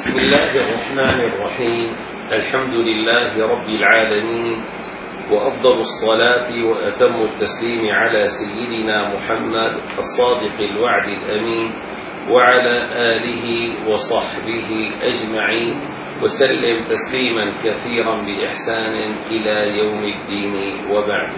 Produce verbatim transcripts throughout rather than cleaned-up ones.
بسم الله الرحمن الرحيم. الحمد لله رب العالمين، وأفضل الصلاة وأتم التسليم على سيدنا محمد الصادق الوعد الأمين وعلى آله وصحبه أجمعين، وسلم تسليما كثيرا بإحسان إلى يوم الدين، وبعد.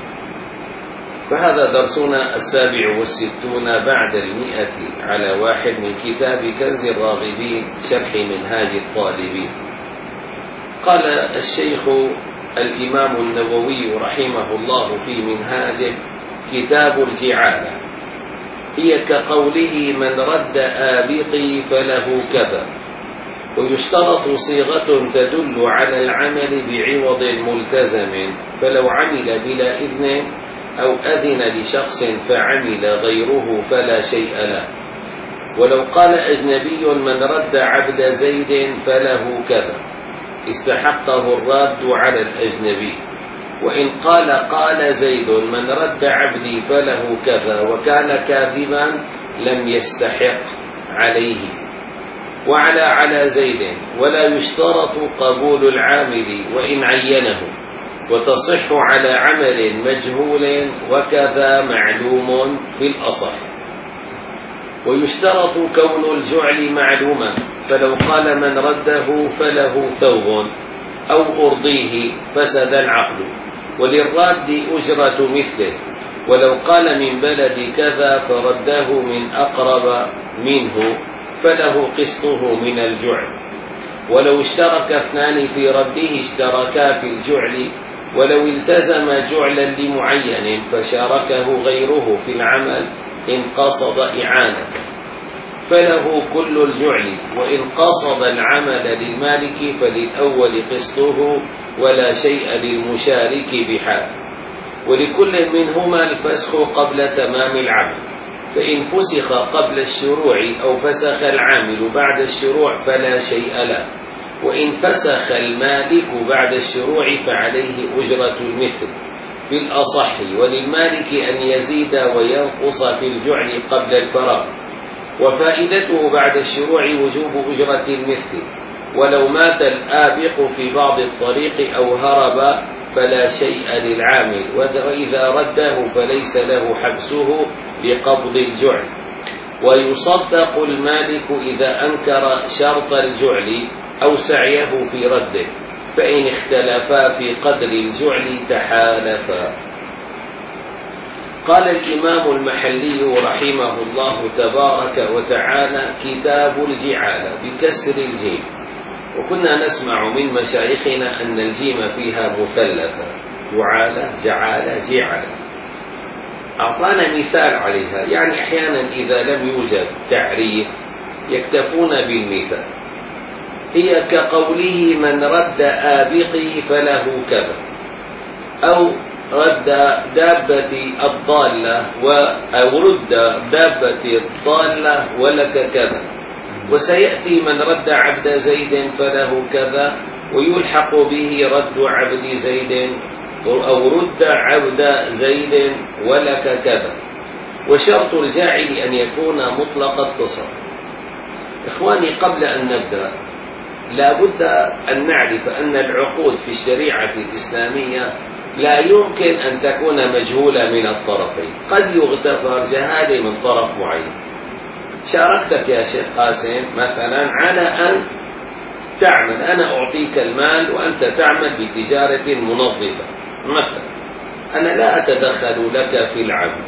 فهذا درسنا السابع والستون بعد المئة على واحد من كتاب كنز الراغبين شرح منهاج الطالبين. قال الشيخ الإمام النووي رحمه الله في منهاجه: كتاب الجعالة هي كقوله من رد آبقي فله كذا، ويشترط صيغة تدل على العمل بعوض ملتزم، فلو عمل بلا إذن أو أذن لشخص فعمل غيره فلا شيء له. ولو قال أجنبي من رد عبد زيد فله كذا، استحقه الراد على الأجنبي. وإن قال قال زيد من رد عبدي فله كذا وكان كاذبا لم يستحق عليه وعلى على زيد. ولا يشترط قبول العامل وإن عينه، وتصح على عمل مجهول وكذا معلوم في الأصح. ويشترط كون الجعل معلوما، فلو قال من رده فله ثوب أو أرضيه فسد العقد، وللراد أجرة مثله. ولو قال من بلد كذا فرده من أقرب منه فله قسطه من الجعل. ولو اشترك اثنان في رده اشتركا في الجعل، ولو التزم جعلا لمعين فشاركه غيره في العمل إن قصد إعانة فله كل الجعل، وإن قصد العمل للمالك فللأول قسطه ولا شيء للمشارك بحال. ولكل منهما الفسخ قبل تمام العمل، فإن فسخ قبل الشروع أو فسخ العامل بعد الشروع فلا شيء له. وإن فسخ المالك بعد الشروع فعليه أجرة المثل في الأصح، وللمالك أن يزيد وينقص في الجعل قبل الفراغ، وفائدته بعد الشروع وجوب أجرة المثل. ولو مات الآبق في بعض الطريق أو هرب فلا شيء للعامل، وإذا رده فليس له حبسه لقبض الجعل. ويصدق المالك إذا أنكر شرط الجعل أو سعيه في رده، فإن اختلفا في قدر الجعل تحالفا. قال الإمام المحلي رحمه الله تبارك وتعالى: كتاب الجعالة بكسر الجيم. وكنا نسمع من مشايخنا أن الجيم فيها مثلثة، جعالة جعالة جعالة. أعطانا مثال عليها، يعني أحيانا إذا لم يوجد تعريف يكتفون بالمثال. هي كقوله من رد آبقي فله كذا، أو رد دابتي الضالة أو رد دابتي الضالة ولك كذا. وسيأتي من رد عبد زيد فله كذا، ويلحق به رد عبد زيد أو رد عبد زيد ولك كذا. وشرط الجاعل أن يكون مطلق التصرف. إخواني، قبل أن نبدأ لا بد أن نعرف أن العقود في الشريعة الإسلامية لا يمكن أن تكون مجهولة من الطرفين. قد يغتفر جهالة من طرف معين. شاركتك يا شيخ قاسم مثلا على أن تعمل، أنا أعطيك المال وأنت تعمل بتجارة منظفة مثلا، أنا لا أتدخل لك في العمل.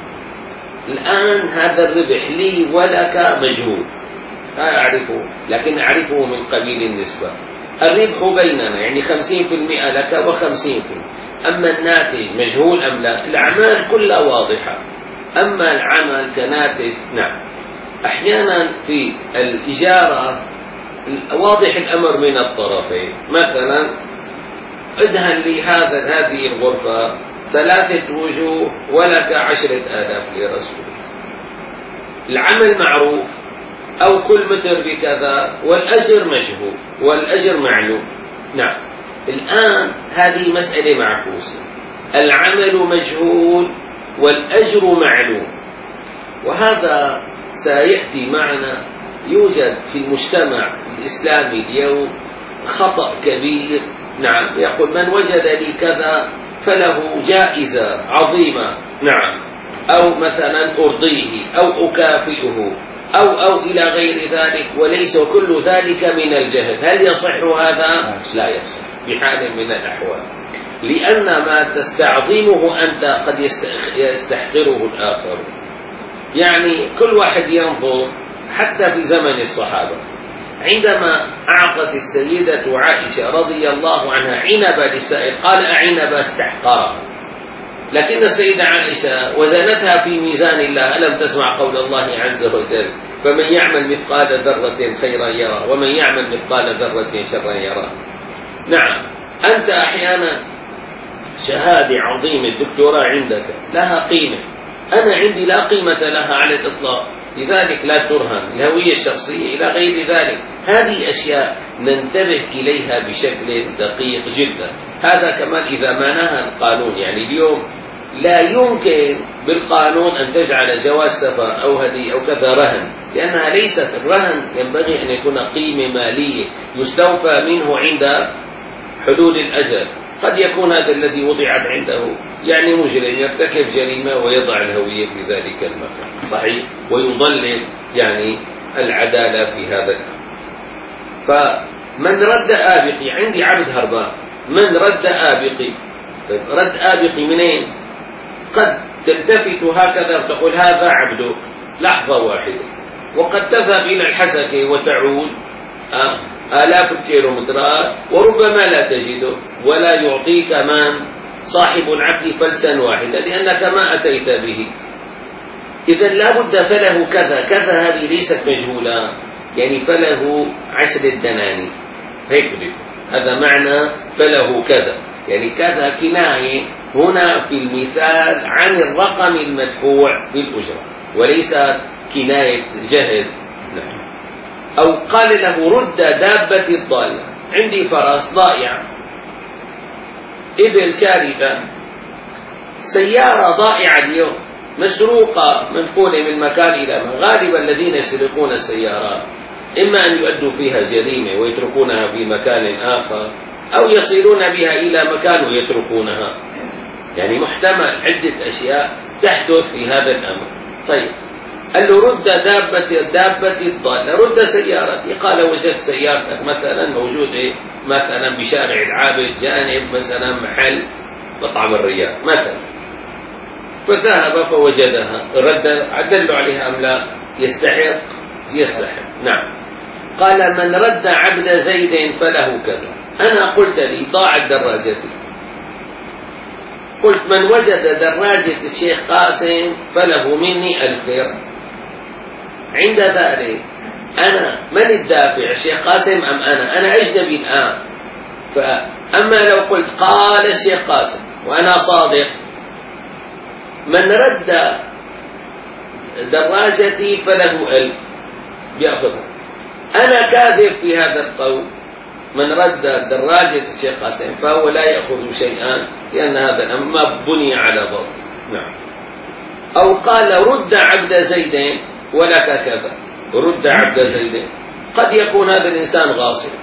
الآن هذا الربح لي ولك مجهول، لا أعرفه، لكن أعرفه من قبيل النسبة. الربح بيننا يعني خمسين في المئة لك وخمسين في المئة. أما الناتج مجهول أم لا؟ الأعمال كلها واضحة. أما العمل كناتج، نعم. أحيانا في الإجارة واضح الأمر من الطرفين. مثلا ادهن لي هذا هذه الغرفة ثلاثة وجوه ولك عشرة آلاف لرسولك. العمل معروف، أو كل متر بكذا، والأجر مجهول والأجر معلوم. نعم. الآن هذه مسألة معكوسة، العمل مجهول والأجر معلوم، وهذا سيأتي معنا يوجد في المجتمع الإسلامي اليوم خطأ كبير. نعم، يقول من وجد لي كذا فله جائزة عظيمة، نعم، أو مثلا أرضيه أو أكافئه أو أو إلى غير ذلك، وليس كل ذلك من الجهل. هل يصح هذا؟ لا يصح بحال من الأحوال، لأن ما تستعظمه أنت قد يستحقره الآخر. يعني كل واحد ينظر حتى في زمن الصحابة، عندما أعطت السيدة عائشة رضي الله عنها عنبة للسائل قال أعنب استحقرها، لكن السيدة عائشة وزنتها في ميزان الله. ألم تسمع قول الله عز وجل فمن يعمل مثقال ذرة خيرا يرى ومن يعمل مثقال ذرة شرا يرى. نعم، أنت أحيانا شهادة عظيمة الدكتوراه عندك لها قيمة، أنا عندي لا قيمة لها على الإطلاق، لذلك لا ترهن الهوية الشخصية إلى غير ذلك. هذه أشياء ننتبه إليها بشكل دقيق جدا. هذا كمان إذا ما نهى القانون. يعني اليوم لا يمكن بالقانون أن تجعل جواز سفر أو هدية أو كذا رهن، لأنها ليست الرهن. ينبغي أن يكون قيمة مالية يستوفى منه عند حلول الأجل. قد يكون هذا الذي وضعت عنده يعني مجرم يرتكب جريمة ويضع الهوية في ذلك المكان، صحيح، ويضلل يعني العدالة في هذا الأمر. فمن رد آبقي، عندي عبد هربان، من رد آبقي، طيب رد آبقي منين؟ قد تلتفت هكذا وتقول هذا عبدك لحظة واحدة، وقد تذهب إلى الحسكة وتعود آلاف الكيلومترات وربما لا تجده، ولا يعطيك من صاحب العبد فلسا واحدا لأنك ما أتيت به. إذن لا بد فله كذا كذا، هذه ليست مجهولة، يعني فله عشر الدنانير، هيك بده، هذا معنى فله كذا، يعني كذا كناية هنا في المثال عن الرقم المدفوع بالأجرة وليس كناية جهل. نعم. أو قال له رد دابة الضالة، عندي فرس ضائع، إبل شاردة، سيارة ضائعة اليوم مسروقة منقولة من مكان إلى مكان. غالبا الذين يسرقون السيارات إما أن يؤدوا فيها جريمة ويتركونها في مكان آخر، أو يصلون بها إلى مكان ويتركونها، يعني محتمل عدة أشياء تحدث في هذا الأمر. طيب قال له رد دابة دابة الضالة، رد سيارتي. قال وجدت سيارتك مثلا موجودة مثلا بشارع العابد جانب مثلا محل مطعم الرياض مثلا، فذهب فوجدها، رد أدل عليها أم لا؟ يستحق يستحق. نعم. قال من رد عبد زيد فله كذا. أنا قلت لي ضاعت دراجتي، قلت من وجد دراجة الشيخ قاسم فله مني ألف ليرة. عند ذلك أنا من الدافع، الشيخ قاسم أم أنا؟ أنا أجنبي الآن. فأما لو قلت قال الشيخ قاسم وأنا صادق، من رد دراجتي فله ألف يأخذها. أنا كاذب في هذا القول، من رد دراجة الشيخ قاسم فهو لا يأخذ شيئا، لأن هذا الأمر بني على ضبط. نعم. أو قال رد عبد زيد ولك كذا، رد عبد زيد، قد يكون هذا الإنسان غاصب.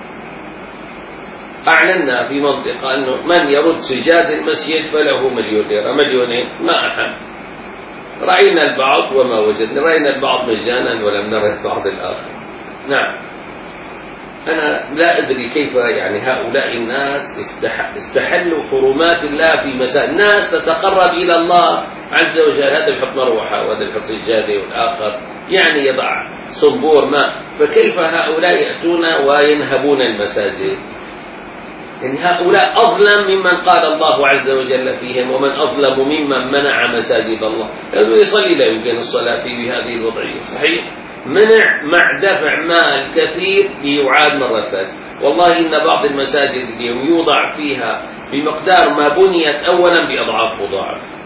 أعلنا في منطقة أنه من يرد سجاد المسجد فله مليون ليرة، مليونين ما أحد. رأينا البعض وما وجدنا، رأينا البعض مجانا ولم نرى البعض الآخر. نعم. أنا لا أدري كيف يعني هؤلاء الناس استحلوا حرمات الله في مساء. الناس تتقرب إلى الله عز وجل، هذا يحط مروحة وهذا يحط سجادة والآخر يعني يضع صنبور ماء، فكيف هؤلاء يأتون وينهبون المساجد؟ يعني هؤلاء أظلم ممن قال الله عز وجل فيهم ومن أظلم ممن منع مساجد الله. لأنه يصلي لا يمكن الصلاة فيه بهذه الوضعية، صحيح؟ منع مع دفع مال كثير ليعاد مرة ثانية. والله إن بعض المساجد اليوم يوضع فيها بمقدار ما بنيت أولا بأضعاف مضاعفة.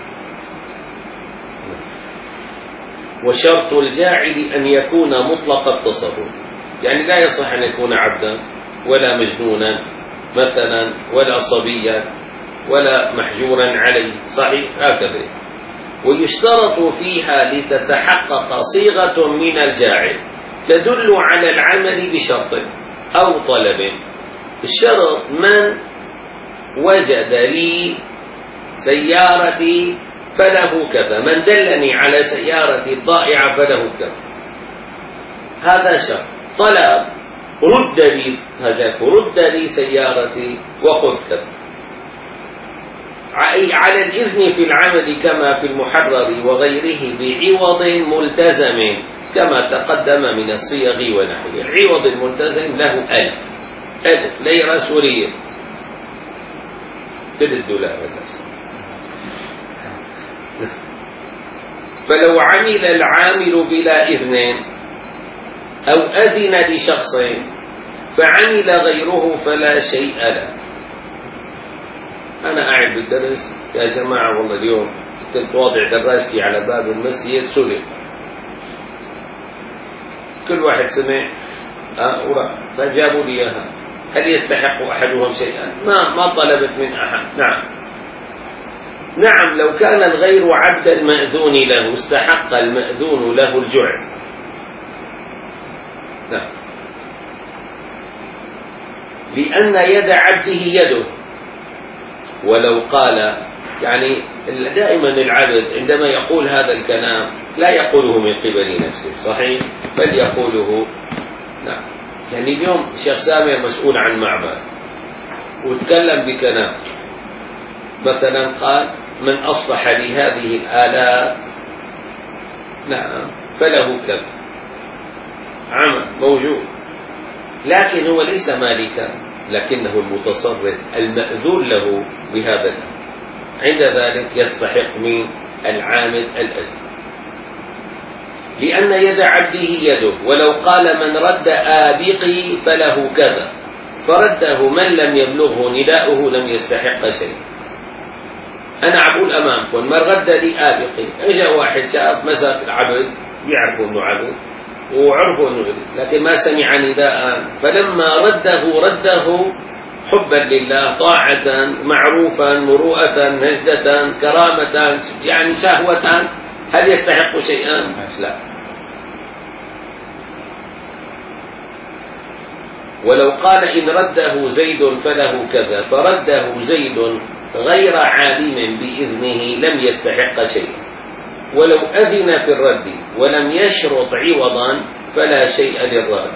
وشرط الجاعل أن يكون مطلق التصرف، يعني لا يصح أن يكون عبدا ولا مجنونا مثلا ولا صبيا ولا محجورا عليه، صحيح هكذا. ويشترط فيها لتتحقق صيغة من الجاعل، تدل على العمل بشرط أو طلب. الشرط: من وجد لي سيارتي فله كذا، من دلني على سيارتي الضائعة فله كذا، هذا شرط. طلب: رد لي هذا، رد لي سيارتي وخذ كذا. على الإذن في العمل كما في المحرر وغيره بعوض ملتزم كما تقدم من الصيغ ونحوه. العوض الملتزم له ألف، ألف ليرة سورية، ثلاث دولار. فلو عمل العامل بلا إذن أو أذن لشخص فعمل غيره فلا شيء له. أنا قاعد بالدرس يا جماعة، والله اليوم كنت واضع دراجتي على باب المسجد سلك، كل واحد سمع أه وراح فجابوا لي إياها. هل يستحق أحدهم شيئا؟ ما ما طلبت من أحد. نعم نعم لو كان الغير عبد المأذون له استحق المأذون له الجعل. نعم، لأن يد عبده يده. ولو قال، يعني دائما العبد عندما يقول هذا الكلام لا يقوله من قبل نفسه، صحيح، بل يقوله. نعم، يعني اليوم الشيخ سامر مسؤول عن معبد وتكلم بكلام، مثلا قال: من أصلح لي هذه الآلات نعم فله كذا، عمل موجود، لكن هو ليس مالكا، لكنه المتصرف المأذون له بهذا الأمر. عند ذلك يستحق من العامل الأجر، لأن يد عبده يده. ولو قال: من رد آبقي فله كذا، فرده من لم يبلغه نداؤه لم يستحق شيء. أنا عقول أمامكم: من رد لي آبقي، إجا واحد شاف مسك العبد، يعرفوا أنه عبد وعرفوا أنه، لكن ما سمع نداء، فلما رده رده حبا لله، طاعة، معروفا، مروءة، نجدة، كرامة، يعني شهوة. هل يستحق شيئا؟ لا. ولو قال: إن رده زيد فله كذا، فرده زيد غير عالم بإذنه لم يستحق شيئا. ولو أذن في الرد ولم يشرط عوضا فلا شيء للرد.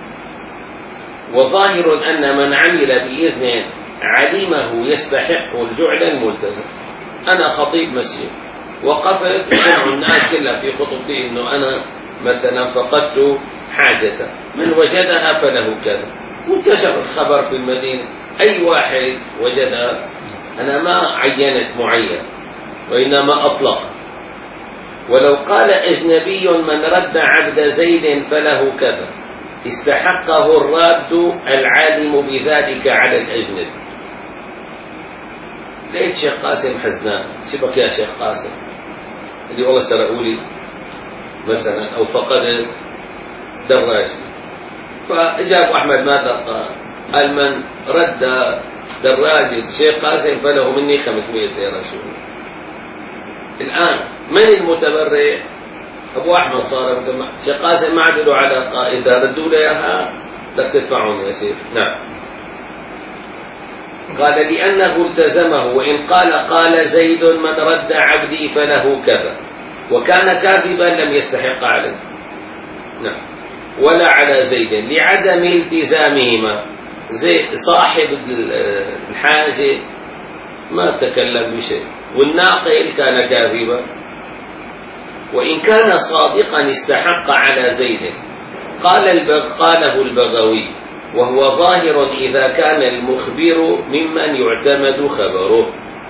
وظاهر أن من عمل بإذن علمه يستحق الجعل الملتزم. أنا خطيب مسجد، وقفت سمع الناس كلها في خطبتي إنه أنا مثلا فقدت حاجة، من وجدها فله كذا، وانتشر الخبر في المدينة، أي واحد وجدها. أنا ما عينت معين وإنما أطلق. ولو قال أجنبي: من رد عبد زيد فله كذا، استحقه الراد العالم بذلك على الأجنبي. لقيت شيخ قاسم حزنان: شبك يا شيخ قاسم؟ اللي والله سرقوا لي مثلا أو فقدت دراجتي. فإجاب أحمد ماذا قال؟ قال: من رد دراجة الشيخ قاسم فله مني خمسمائة يا رسول الله. الآن من المتبرع؟ أبو أحمد صار متبرع. الشيخ قاسم ما عدلوا على قائد، ردوا له إياها بدك تدفعهم يا شيخ. نعم. قال: لأنه التزمه، وإن قال قال زيد من رد عبدي فله كذا وكان كاذبا لم يستحق عليه. نعم. ولا على زيد لعدم التزامهما. زي صاحب الحاجة ما تكلم بشيء، والناقل كان كاذبا. وإن كان صادقا استحق على زيد. قال البغ قاله البغوي: وهو ظاهر إذا كان المخبر ممن يعتمد خبره.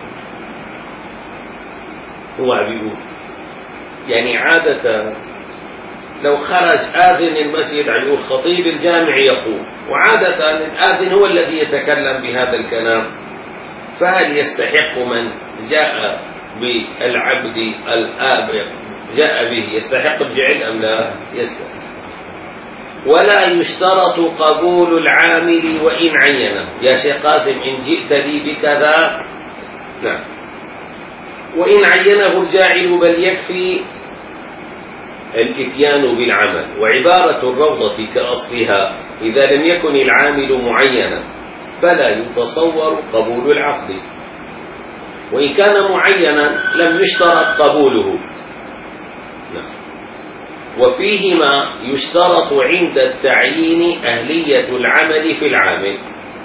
هو عبيد، يعني عادة لو خرج آذن المسجد عن يقول خطيب الجامع يقول، وعادة الآذن هو الذي يتكلم بهذا الكلام، فهل يستحق من جاء بالعبد الآبق جاء به يستحق الجعل أم لا؟ يستحق. ولا يشترط قبول العامل وإن عينه. يا شيخ قاسم إن جئت لي بكذا، نعم، وإن عينه الجاعل بل يكفي الإتيان بالعمل. وعبارة الروضة كأصلها إذا لم يكن العامل معينا فلا يتصور قبول العقد، وإن كان معينا لم يشترط قبوله. وفيهما يشترط عند التعيين أهلية العمل في العامل،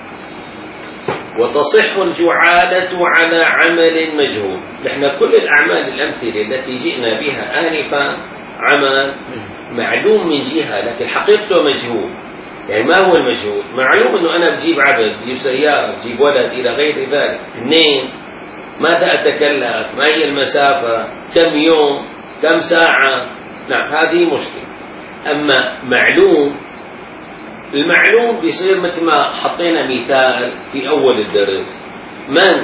وتصح الجعالة على عمل مجهول. نحن كل الأعمال الأمثلة التي جئنا بها آنفا عمل معلوم من جهة لكن حقيقته مجهول. يعني ما هو المجهول؟ معلوم أنه أنا بجيب عبد، بجيب سيارة، بجيب ولد إلى غير ذلك. اثنين، ماذا أتكلف؟ ما هي المسافة؟ كم يوم؟ كم ساعة؟ نعم، هذه مشكلة. أما معلوم، المعلوم بيصير مثل ما حطينا مثال في أول الدرس، من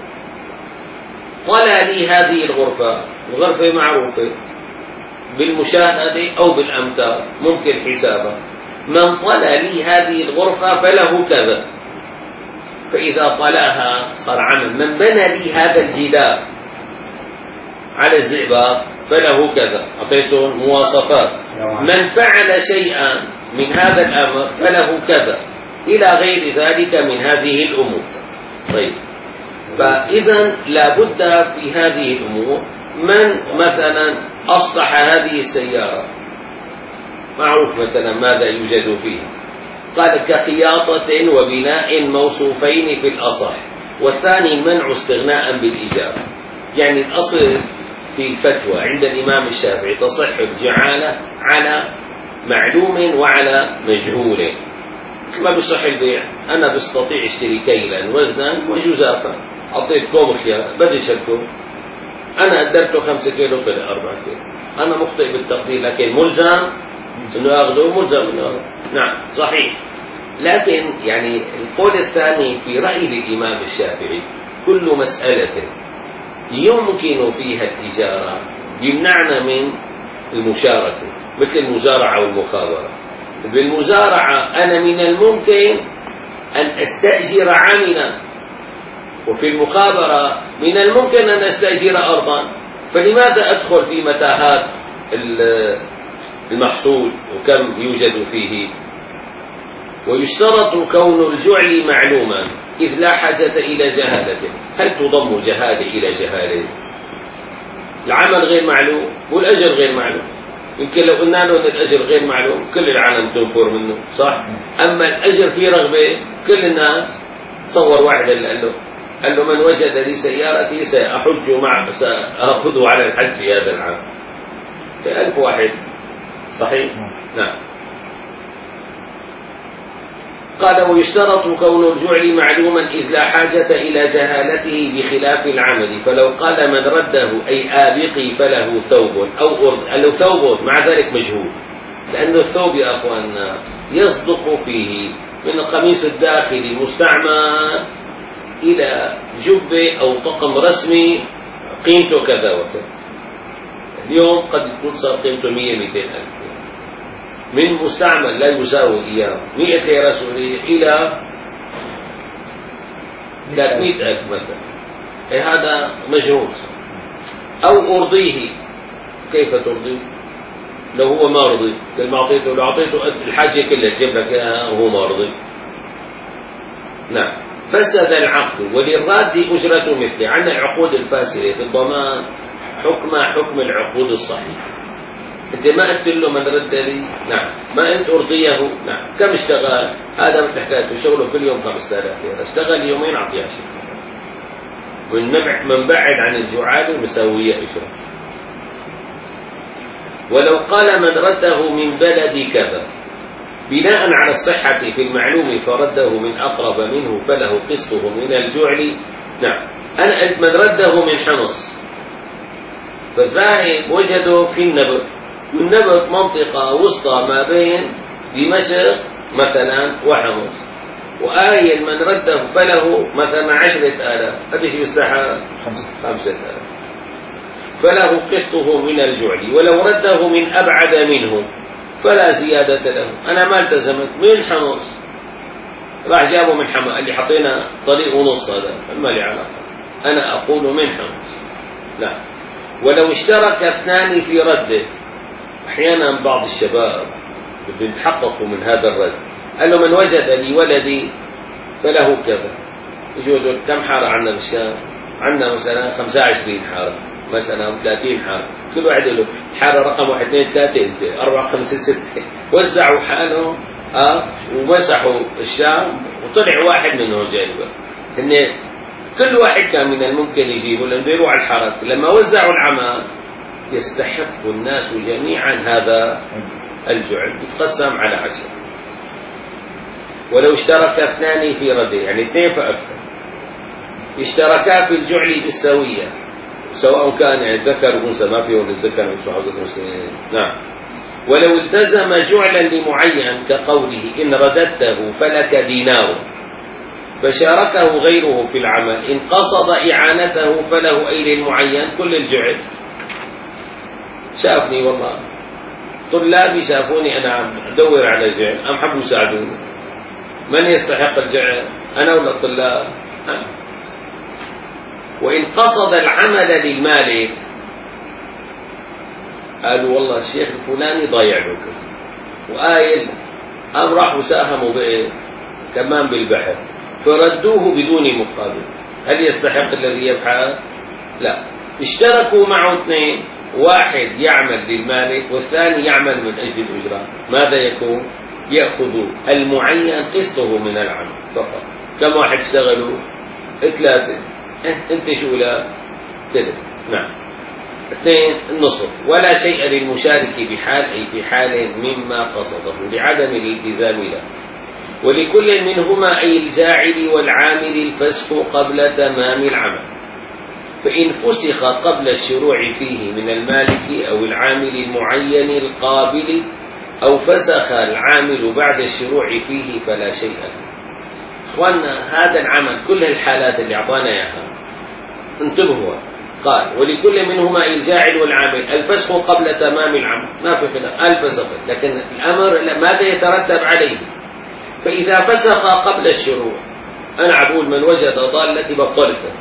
طلع لي هذه الغرفة، الغرفة معروفة بالمشاهدة أو بالأمتار ممكن حسابها، من طلع لي هذه الغرفة فله كذا، فإذا طلعها صار عمل. من بنى لي هذا الجدار على الزئبق فله كذا، أعطيته مواصفات. من فعل شيئا من هذا الأمر فله كذا، إلى غير ذلك من هذه الأمور. طيب، فإذا لابد في هذه الأمور من مثلا أصلح هذه السيارة، معروف مثلا ماذا يوجد فيها، قال كخياطة وبناء موصوفين في الأصح، والثاني منع استغناء بالإجابة. يعني الأصل في الفتوى عند الإمام الشافعي تصح الجعالة على معلوم وعلى مجهول. ما بصح البيع، أنا بستطيع اشتري كيلا وزنا وجزافا، أعطيت كوم خيار بدي شكله، أنا قدرته خمسة كيلو طلع أربعة كيلو، أنا مخطئ بالتقدير لكن ملزم إنه أخذه، ملزم إنه. نعم صحيح. لكن يعني القول الثاني في رأي الإمام الشافعي كل مسألة يمكن فيها الإجارة يمنعنا من المشاركة، مثل المزارعة والمخابرة. بالمزارعة أنا من الممكن أن أستأجر عاملا، وفي المخابرة من الممكن أن أستأجر أرضا، فلماذا أدخل في متاهات المحصول وكم يوجد فيه؟ ويشترط كون الجعل معلوما إذ لا حاجة إلى جهالته. هل تضم جهالة إلى جهالة؟ العمل غير معلوم والأجر غير معلوم. يمكن لو قلنا له أن الأجر غير معلوم كل العالم تنفر منه، صح؟ أما الأجر فيه رغبة كل الناس. تصور واحد اللي قال له قال له من وجد لي سيارتي سأحج معه، سأخذه على الحج في هذا العام، في ألف واحد. صحيح؟ نعم. قال ويشترط كون الجعل معلوما إذ لا حاجة إلى جهالته بخلاف العمل. فلو قال من رده أي آبقي فله ثوب أو أرض، له ثوب مع ذلك مجهول، لأن الثوب يا أخواننا يصدق فيه من القميص الداخلي مستعمل إلى جبة أو طقم رسمي قيمته كذا وكذا. اليوم قد يكون صار قيمته مية مئتين ألف، من مستعمل لا يساوي إياه مئة ليرة سورية إلى ثلاثمئة ألف مثلا. أي هذا مجهول. أو أرضيه، كيف ترضيه لو هو ما رضي؟ لما أعطيته لو أعطيته الحاجة كلها تجيب لك إياها وهو ما رضي. نعم. فسد العقد وللراد أجرة مثله. عندنا العقود الفاسدة في الضمان حكم حكم العقود الصحيحة. أنت ما قلت له من رد لي، نعم، ما أنت أرضيه، نعم، كم اشتغل؟ هذا مثل حكايته شغله كل يوم خمسة آلاف ليرة، اشتغل يومين أعطيه عشرة. من بعد عن الجعالة مساوية أجرة. ولو قال من رده من بلد كذا بناء على الصحة في المعلوم فرده من أقرب منه فله قسطه من الجعل. نعم، أنا قلت من رده من حمص، فالذاهب وجده في النبط، والنبط منطقة وسطى ما بين دمشق مثلا وحمص، وآيل من رده فله مثلا عشرة آلاف، قديش يستحق؟ خمسة آلاف، فله قسطه من الجعل. ولو رده من أبعد منه فلا زيادة له. أنا ما التزمت من حمص، راح جابه من حمص، اللي حطينا طريق ونص، هذا ما لي علاقة، أنا أقول من حمص. لا. ولو اشترك اثنان في رده أحيانا بعض الشباب بده يتحققوا من هذا الرد، قال له من وجد لولدي فله كذا. يجوا دول كم حارة عندنا بالشام؟ عندنا مثلا خمسة وعشرين حارة مثلا، ثلاثين حارة، كل واحد له حارة رقم واحد اثنين ثلاثة أربعة خمسة ستة، وزعوا حالهم اه ومسحوا الشام وطلع واحد منهم جايبه. هن كل واحد كان من الممكن يجيبه لأنه يروح على الحارات. لما وزعوا العمل يستحق الناس جميعا هذا الجعل، يتقسم على عشر. ولو اشترك اثنان في رديه، يعني اثنين فأكثر، اشتركا في الجعل بالسوية، سواء كان ذكر وانثى، ما فيه الذكر مثل حظ الانثيين. نعم. ولو التزم جعلا لمعين كقوله إن رددته فلك دينار، فشاركه غيره في العمل، إن قصد إعانته فله أي للمعين كل الجعل. شافني والله طلابي شافوني أنا عم أدور على جعل، أم حبوا يساعدوني. من يستحق الجعل؟ أنا ولا الطلاب؟ وإن قصد العمل للمالك، قالوا والله الشيخ الفلاني ضايع له كذا وقايل، قام راحوا ساهموا بإيه؟ كمان بالبحث، فردوه بدون مقابل. هل يستحق الذي يبحث؟ لا. اشتركوا معه اثنين، واحد يعمل للمالك والثاني يعمل من أجل الإجراء، ماذا يكون؟ يأخذ المعين قسطه من العمل فقط. كم واحد اشتغلوا؟ ثلاثة. اه انت شو لا؟ كده. نعم. اثنين النصف. ولا شيء للمشارك بحال، أي في حال مما قصده لعدم الالتزام له. ولكل منهما أي الجاعل والعامل الفسخ قبل تمام العمل، فإن فسخ قبل الشروع فيه من المالك أو العامل المعين القابل، أو فسخ العامل بعد الشروع فيه فلا شيء له. إخواننا هذا العمل كل الحالات اللي أعطانا إياها انتبهوا، قال ولكل منهما الجاعل والعامل الفسخ قبل تمام العمل، ما في خلاف الفسخ، لكن الأمر ماذا يترتب عليه؟ فإذا فسخ قبل الشروع، أنا أقول من وجد ضالتي بطلت.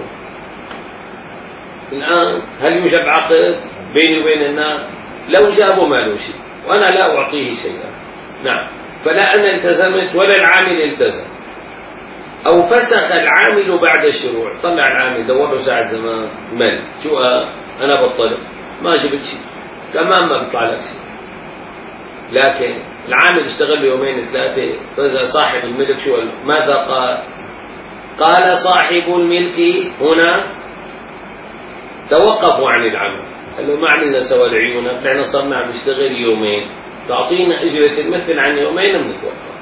الآن هل يوجد عقد بيني وبين الناس؟ لو جابوا ما له شيء وأنا لا أعطيه شيئا. نعم. فلا أنا التزمت ولا العامل التزم. أو فسخ العامل بعد الشروع، طلع العامل دور له ساعة زمان مال، شو أنا بطلت ما جبت شيء، كمان ما بيطلع لك شيء. لكن العامل اشتغل يومين ثلاثة، فإذا صاحب الملك شو ماذا قال؟ قال صاحب الملك هنا توقفوا عن العمل، قال له ما عملنا سوى العيونة، احنا صرنا عم نشتغل يومين، تعطينا أجرة المثل عن يومين بنتوقف.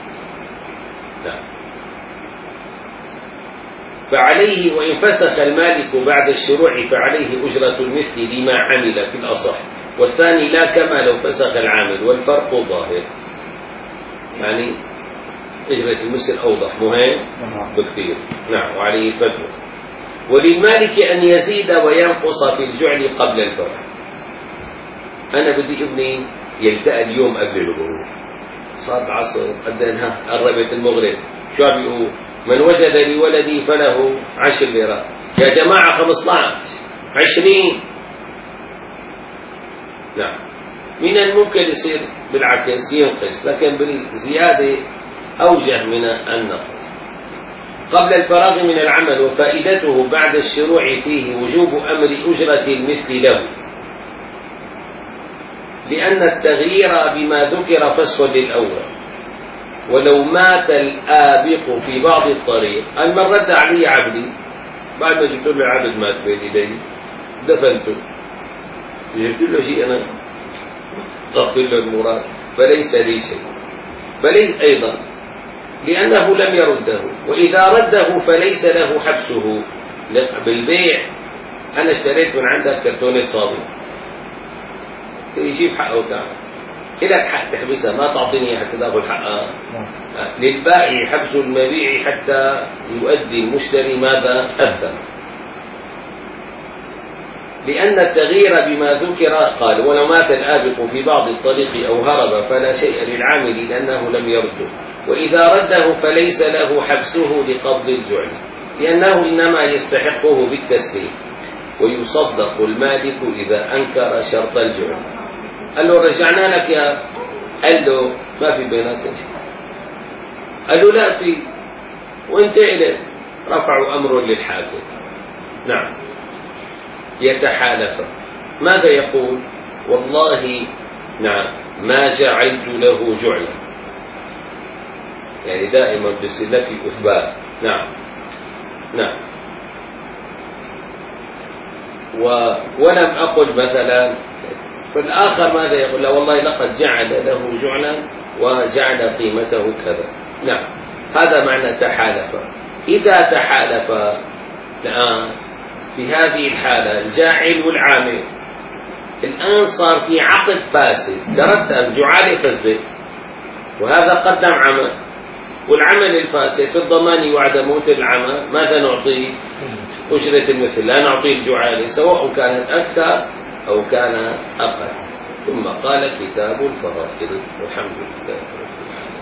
نعم. فعليه وإن فسخ المالك بعد الشروع فعليه أجرة المثل لما عمل في الأصح، والثاني لا كما لو فسخ العامل، والفرق ظاهر. يعني أجرة المثل أوضح مهم بكثير. نعم. وعليه الفتوى. وللمالك أن يزيد وينقص في الجعل قبل الفرق. أنا بدي ابني يلتقى اليوم قبل الغروب، صار العصر قدنها قربت المغرب، شو بيقول؟ من وجد لولدي فله عشر ليرات. يا جماعة خمسة عشر عشرين. نعم. من الممكن يصير بالعكس ينقص، لكن بالزيادة أوجه من النقص. قبل الفراغ من العمل، وفائدته بعد الشروع فيه وجوب أمر أجرة المثل له، لأن التغيير بما ذكر فسخ للأول. ولو مات الآبق في بعض الطريق، أن من رد علي عبدي بعد ما جبت له العبد مات بين يدي دفنته، جبت له شيء أنا غفر له المراد فليس لي شيء، بل أيضا لأنه لم يرده، وإذا رده فليس له حبسه. بالبيع أنا اشتريت من عندك كرتونة صابون، يجيب حقه تعال، إلك حق تحبسها، ما تعطيني حتى تاخذ حقها. للبائع حبس المبيع حتى يؤدي المشتري ماذا؟ الثمن. لأن التغيير بما ذكر، قال ولو مات الآبق في بعض الطريق أو هرب فلا شيء للعامل لأنه لم يرده، وإذا رده فليس له حبسه لقبض الجعل، لأنه إنما يستحقه بالتسليم، ويصدق المالك إذا أنكر شرط الجعل. قال له رجعنا لك يا، قال له ما في بيناتنا شيء، قال له لا في، وانت إليه، رفعوا أمر للحاكم. نعم، يتحالف. ماذا يقول؟ والله نعم ما جعلت له جعلا، يعني دائما بصلة في إثبات. نعم نعم. و... ولم أقل مثلا، فالآخر ماذا يقول؟ لا والله لقد جعل له جعلا وجعل قيمته كذا. نعم، هذا معنى تحالف. إذا تحالف الآن في هذه الحالة الجاعل والعامل، الآن صار في عقد فاسد ترتب جعال فاسد، وهذا قدم عمل، والعمل الفاسد في الضمان وعدم موت العمل ماذا نعطيه؟ أجرة المثل، لا نعطيه الجعالة سواء كانت أكثر أو كان أقل. ثم قال كتاب الفرائض. والحمد لله.